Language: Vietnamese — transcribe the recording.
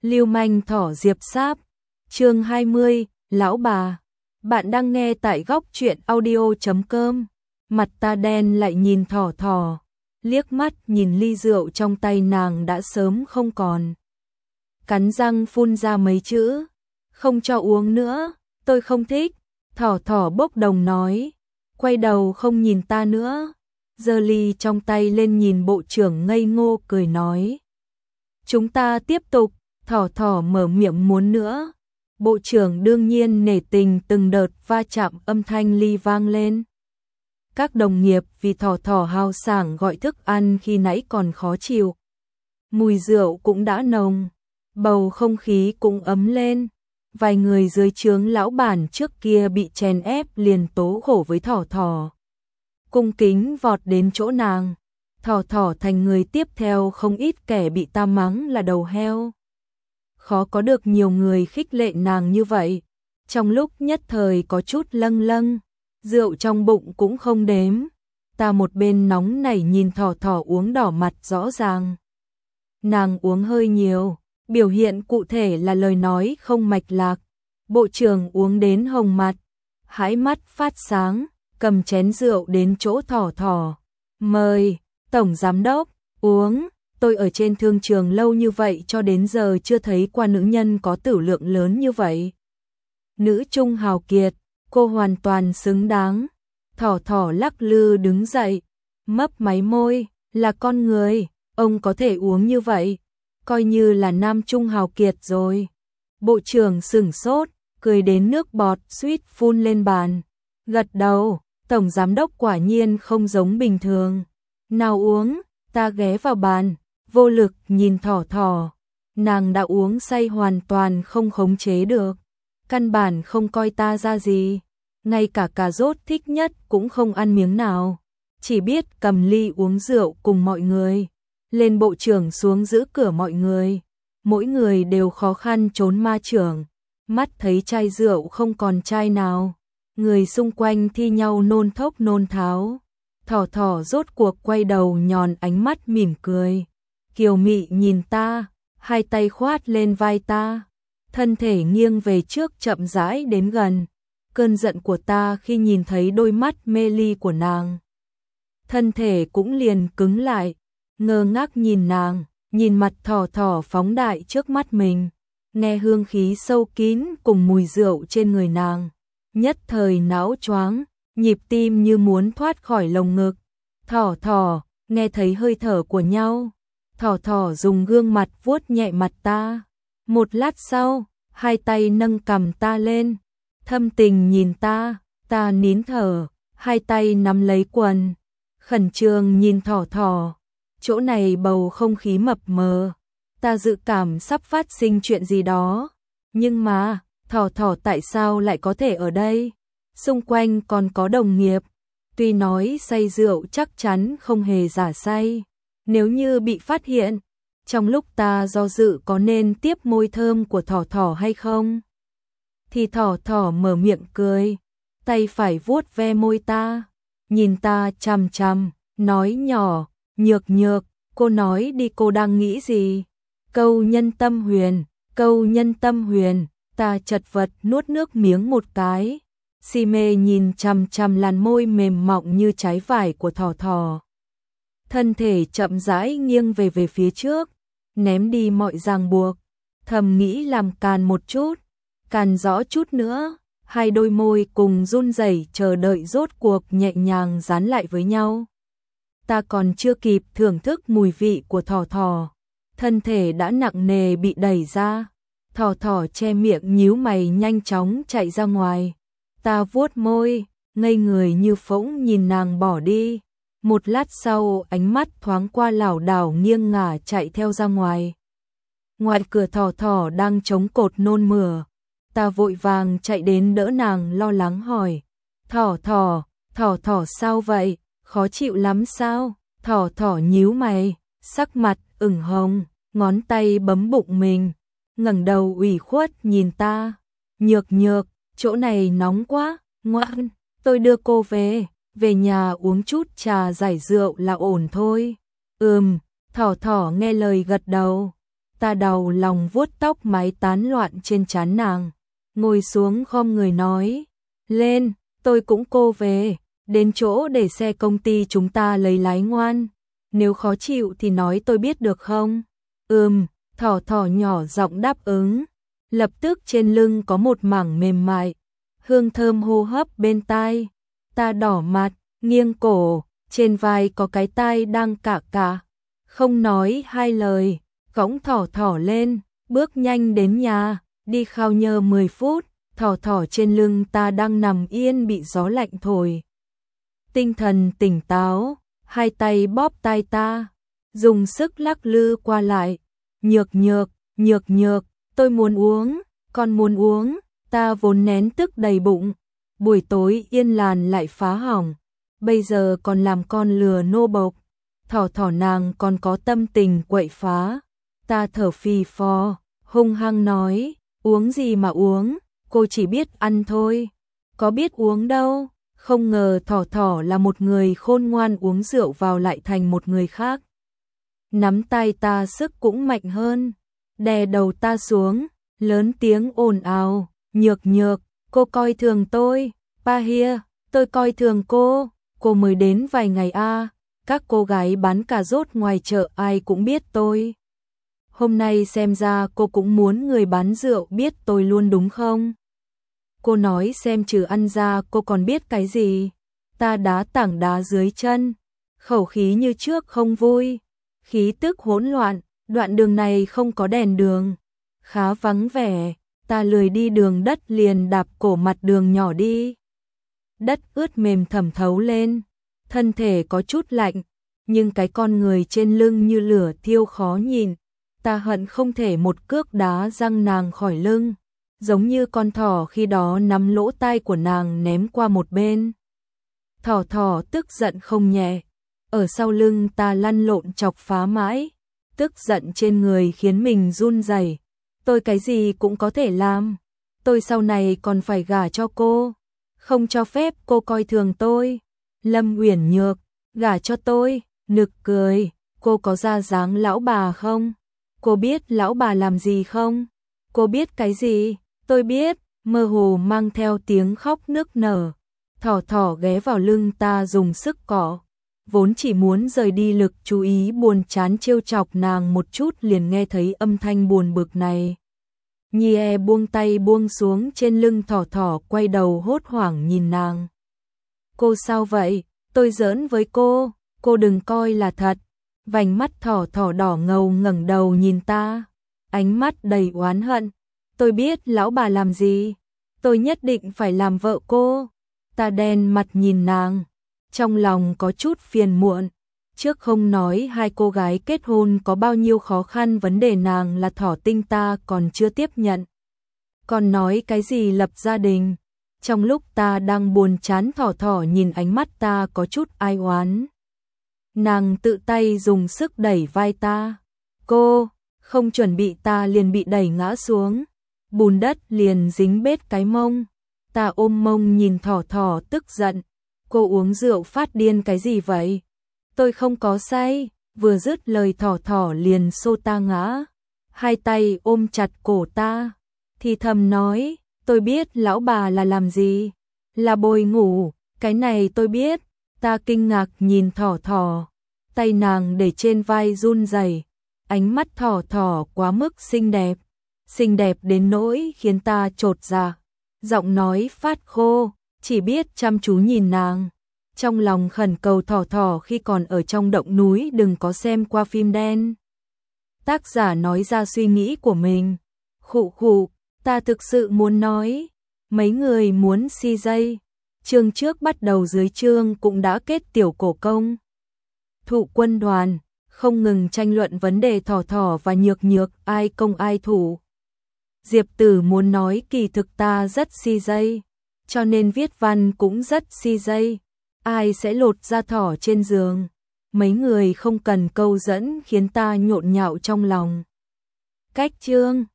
Lưu manh thỏ Diệp Sáp. Chương 20, lão bà. Bạn đang nghe tại góc truyện audio.com. Mặt ta đen lại nhìn thỏ thỏ, liếc mắt nhìn ly rượu trong tay nàng đã sớm không còn. Cắn răng phun ra mấy chữ, không cho uống nữa, tôi không thích. Thỏ thỏ bốc đồng nói, quay đầu không nhìn ta nữa, giơ ly trong tay lên nhìn bộ trưởng ngây ngô cười nói. Chúng ta tiếp tục. Thỏ thỏ mở miệng muốn nữa. Bộ trưởng đương nhiên nể tình, từng đợt va chạm âm thanh ly vang lên. Các đồng nghiệp vì thỏ thỏ hào sảng gọi thức ăn khi nãy còn khó chịu. Mùi rượu cũng đã nồng, bầu không khí cũng ấm lên. Vài người dưới trướng lão bản trước kia bị chèn ép liền tố khổ với thỏ thỏ. Cung kính vọt đến chỗ nàng. Thỏ thỏ thành người tiếp theo không ít kẻ bị ta mắng là đầu heo. Khó có được nhiều người khích lệ nàng như vậy. Trong lúc nhất thời có chút lâng lâng, rượu trong bụng cũng không đếm. Ta một bên nóng nảy nhìn thỏ thỏ uống đỏ mặt rõ ràng. Nàng uống hơi nhiều, biểu hiện cụ thể là lời nói không mạch lạc. Bộ trưởng uống đến hồng mặt, hãi mắt phát sáng, cầm chén rượu đến chỗ thỏ thỏ. Mời, tổng giám đốc, uống. Tôi ở trên thương trường lâu như vậy cho đến giờ chưa thấy qua nữ nhân có tửu lượng lớn như vậy. Nữ trung hào kiệt, cô hoàn toàn xứng đáng. Thỏ thỏ lắc lư đứng dậy, mấp máy môi, là con người, ông có thể uống như vậy, coi như là nam trung hào kiệt rồi. Bộ trưởng sửng sốt, cười đến nước bọt suýt phun lên bàn. Gật đầu, tổng giám đốc quả nhiên không giống bình thường. Nào uống, ta ghé vào bàn. Vô lực nhìn thỏ thỏ, nàng đã uống say hoàn toàn không khống chế được, căn bản không coi ta ra gì, ngay cả cà rốt thích nhất cũng không ăn miếng nào, chỉ biết cầm ly uống rượu cùng mọi người, lên bộ trưởng xuống giữ cửa mọi người, mỗi người đều khó khăn trốn ma trưởng, mắt thấy chai rượu không còn chai nào, người xung quanh thi nhau nôn thốc nôn tháo, thỏ thỏ rốt cuộc quay đầu nhòn ánh mắt mỉm cười. Kiều mị nhìn ta, hai tay khoát lên vai ta, thân thể nghiêng về trước chậm rãi đến gần. Cơn giận của ta khi nhìn thấy đôi mắt mê ly của nàng. Thân thể cũng liền cứng lại, ngơ ngác nhìn nàng, nhìn mặt thỏ thỏ phóng đại trước mắt mình, nghe hương khí sâu kín cùng mùi rượu trên người nàng. Nhất thời não choáng, nhịp tim như muốn thoát khỏi lồng ngực. Thỏ thỏ, nghe thấy hơi thở của nhau. Thỏ thỏ dùng gương mặt vuốt nhẹ mặt ta. Một lát sau, hai tay nâng cằm ta lên, thâm tình nhìn ta, ta nín thở, hai tay nắm lấy quần, khẩn trương nhìn thỏ thỏ. Chỗ này bầu không khí mập mờ, ta dự cảm sắp phát sinh chuyện gì đó. Nhưng mà, thỏ thỏ tại sao lại có thể ở đây? Xung quanh còn có đồng nghiệp, tuy nói say rượu chắc chắn không hề giả say. Nếu như bị phát hiện, trong lúc ta do dự có nên tiếp môi thơm của thỏ thỏ hay không, thì thỏ thỏ mở miệng cười, tay phải vuốt ve môi ta, nhìn ta chằm chằm, nói nhỏ, nhược nhược, cô nói đi, cô đang nghĩ gì? Câu nhân tâm huyền, câu nhân tâm huyền, ta chật vật nuốt nước miếng một cái, si mê nhìn chằm chằm làn môi mềm mọng như trái vải của thỏ thỏ. Thân thể chậm rãi nghiêng về phía trước, ném đi mọi ràng buộc, thầm nghĩ làm càn một chút, càn rõ chút nữa, hai đôi môi cùng run rẩy chờ đợi rốt cuộc nhẹ nhàng dán lại với nhau. Ta còn chưa kịp thưởng thức mùi vị của thỏ thỏ, thân thể đã nặng nề bị đẩy ra, thỏ thỏ che miệng nhíu mày nhanh chóng chạy ra ngoài. Ta vuốt môi, ngây người như phỗng nhìn nàng bỏ đi. Một lát sau ánh mắt thoáng qua lảo đảo nghiêng ngả chạy theo ra ngoài. Ngoài cửa thỏ thỏ đang chống cột nôn mửa. Ta vội vàng chạy đến đỡ nàng lo lắng hỏi. Thỏ thỏ sao vậy? Khó chịu lắm sao? Thỏ thỏ nhíu mày, sắc mặt ửng hồng, ngón tay bấm bụng mình. Ngẩng đầu ủy khuất nhìn ta. Nhược nhược, chỗ này nóng quá, ngoan, tôi đưa cô về. Về nhà uống chút trà giải rượu là ổn thôi. Thỏ thỏ nghe lời gật đầu. ta đau lòng vuốt tóc mái tán loạn trên trán nàng, ngồi xuống khom người nói, lên, tôi cũng cô về, đến chỗ để xe công ty chúng ta lấy lái ngoan, nếu khó chịu thì nói tôi biết được không? Thỏ thỏ nhỏ giọng đáp ứng, lập tức trên lưng có một mảng mềm mại, hương thơm hô hấp bên tai, ta đỏ mặt, nghiêng cổ, trên vai có cái tai đang cạ cạ, không nói hai lời, cõng thỏ thỏ lên, bước nhanh đến nhà, đi khao nhơ 10 phút, thỏ thỏ trên lưng ta đang nằm yên bị gió lạnh thổi. Tinh thần tỉnh táo, hai tay bóp tai ta, dùng sức lắc lư qua lại, nhược nhược, tôi muốn uống, con muốn uống, ta vốn nén tức đầy bụng, buổi tối yên làn lại phá hỏng, bây giờ còn làm con lừa nô bộc, thỏ thỏ nàng còn có tâm tình quậy phá, ta thở phì phò, hung hăng nói, uống gì mà uống, cô chỉ biết ăn thôi, có biết uống đâu, không ngờ thỏ thỏ là một người khôn ngoan uống rượu vào lại thành một người khác. Nắm tay ta sức cũng mạnh hơn, đè đầu ta xuống, lớn tiếng ồn ào, nhược, cô coi thường tôi, pa hia, tôi coi thường cô mới đến vài ngày a, các cô gái bán cà rốt ngoài chợ ai cũng biết tôi. Hôm nay xem ra cô cũng muốn người bán rượu biết tôi luôn đúng không? Cô nói xem trừ ăn ra cô còn biết cái gì? Ta đá tảng đá dưới chân, khẩu khí như trước không vui, khí tức hỗn loạn, đoạn đường này không có đèn đường, khá vắng vẻ, ta lười đi đường đất liền đạp cổ mặt đường nhỏ đi. Đất ướt mềm thẩm thấu lên, thân thể có chút lạnh, nhưng cái con người trên lưng như lửa thiêu khó nhìn, ta hận không thể một cước đá răng nàng khỏi lưng, giống như con thỏ khi đó nắm lỗ tai của nàng ném qua một bên. Thỏ thỏ tức giận không nhẹ, ở sau lưng ta lăn lộn chọc phá mãi, tức giận trên người khiến mình run rẩy. Tôi cái gì cũng có thể làm, tôi sau này còn phải gả cho cô, không cho phép cô coi thường tôi. Lâm Uyển Nhược, gả cho tôi, nực cười, cô có ra dáng lão bà không? Cô biết lão bà làm gì không? Cô biết cái gì? Tôi biết, mơ hồ mang theo tiếng khóc nức nở. Thỏ thỏ ghé vào lưng ta dùng sức cọ, vốn chỉ muốn rời đi lực chú ý buồn chán trêu chọc nàng một chút liền nghe thấy âm thanh buồn bực này. Nhie buông tay buông xuống trên lưng thỏ thỏ quay đầu hốt hoảng nhìn nàng. Cô sao vậy? Tôi giỡn với cô đừng coi là thật. Vành mắt thỏ thỏ đỏ ngầu ngẩng đầu nhìn ta, ánh mắt đầy oán hận. Tôi biết lão bà làm gì, tôi nhất định phải làm vợ cô. Ta đen mặt nhìn nàng, trong lòng có chút phiền muộn. Trước không nói hai cô gái kết hôn có bao nhiêu khó khăn, vấn đề nàng là thỏ tinh ta còn chưa tiếp nhận. Còn nói cái gì lập gia đình. Trong lúc ta đang buồn chán, thỏ thỏ nhìn ánh mắt ta có chút ai oán. Nàng tự tay dùng sức đẩy vai ta. Cô, không chuẩn bị ta liền bị đẩy ngã xuống. Bùn đất liền dính bết cái mông. Ta ôm mông nhìn thỏ thỏ tức giận. Cô uống rượu phát điên cái gì vậy? Tôi không có say. Vừa dứt lời thỏ thỏ liền xô ta ngã. Hai tay ôm chặt cổ ta. Thì thầm nói, tôi biết lão bà là làm gì. Là bồi ngủ, cái này tôi biết. Ta kinh ngạc nhìn thỏ thỏ. Tay nàng để trên vai run rẩy, ánh mắt thỏ thỏ quá mức xinh đẹp đến nỗi khiến ta chột dạ. Giọng nói phát khô, chỉ biết chăm chú nhìn nàng. Trong lòng khẩn cầu thỏ thỏ khi còn ở trong động núi đừng có xem qua phim đen. Tác giả nói ra suy nghĩ của mình. Khụ, ta thực sự muốn nói. Mấy người muốn CJ. Chương trước bắt đầu dưới chương cũng đã kết tiểu cổ công. Thụ quân đoàn, không ngừng tranh luận vấn đề thỏ thỏ và nhược ai công ai thủ. Diệp Tử muốn nói kỳ thực ta rất CJ, cho nên viết văn cũng rất CJ. Ai sẽ lột da thỏ trên giường? Mấy người không cần câu dẫn khiến ta nhộn nhạo trong lòng. Cách chương